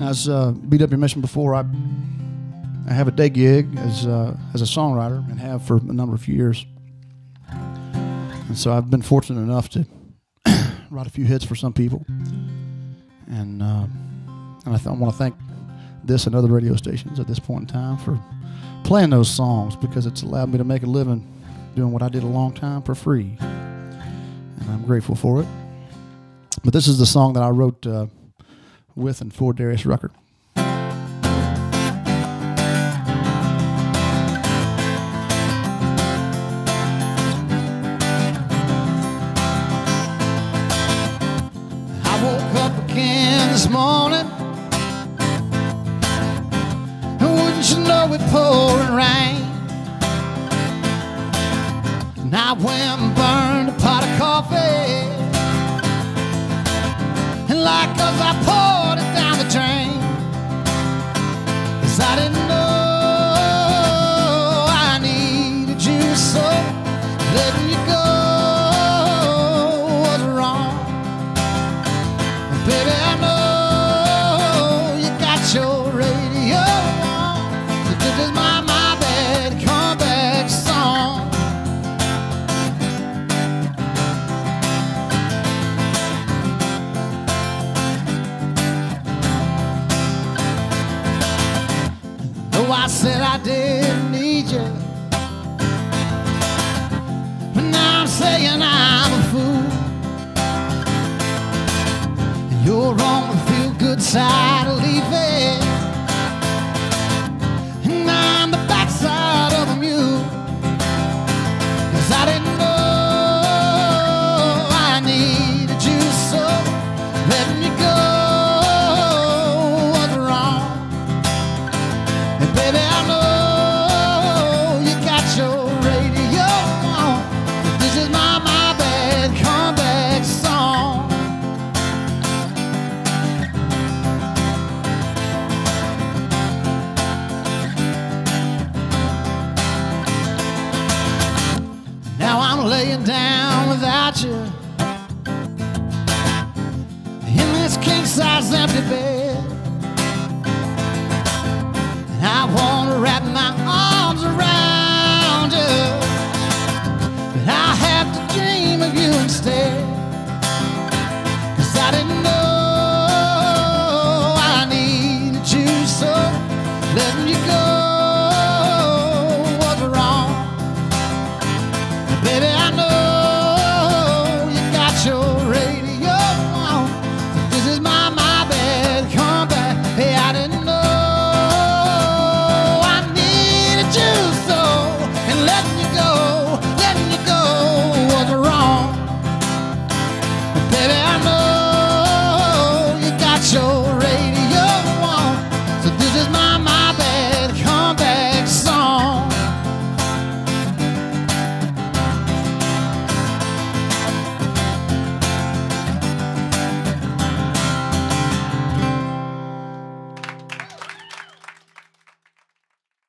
As BW mentioned before, I have a day gig as a songwriter and have for a number of years. And so I've been fortunate enough to write a few hits for some people. And I want to thank this and other radio stations at this point in time for playing those songs, because it's allowed me to make a living doing what I did a long time for free. And I'm grateful for it. But this is the song that I wrote with and for Darius Rucker. I woke up again this morning, and wouldn't you know it pouring rain. And I went and burned a pot of coffee, and like us I poured it down the drain, 'cause I didn't know I needed you, so letting you go was wrong. And baby, I know you got your radio on, so this is my bad comeback song. I said I didn't need you, but now I'm saying I'm a fool. And you're on the feel-good side of leaving, and I'm the backside of a mule. 'Cause I didn't know I needed you, so letting you go was wrong. Baby, I know you got your radio on. This is my bad comeback song. Now I'm laying down without you in this king-size empty bed. I want to wrap my arms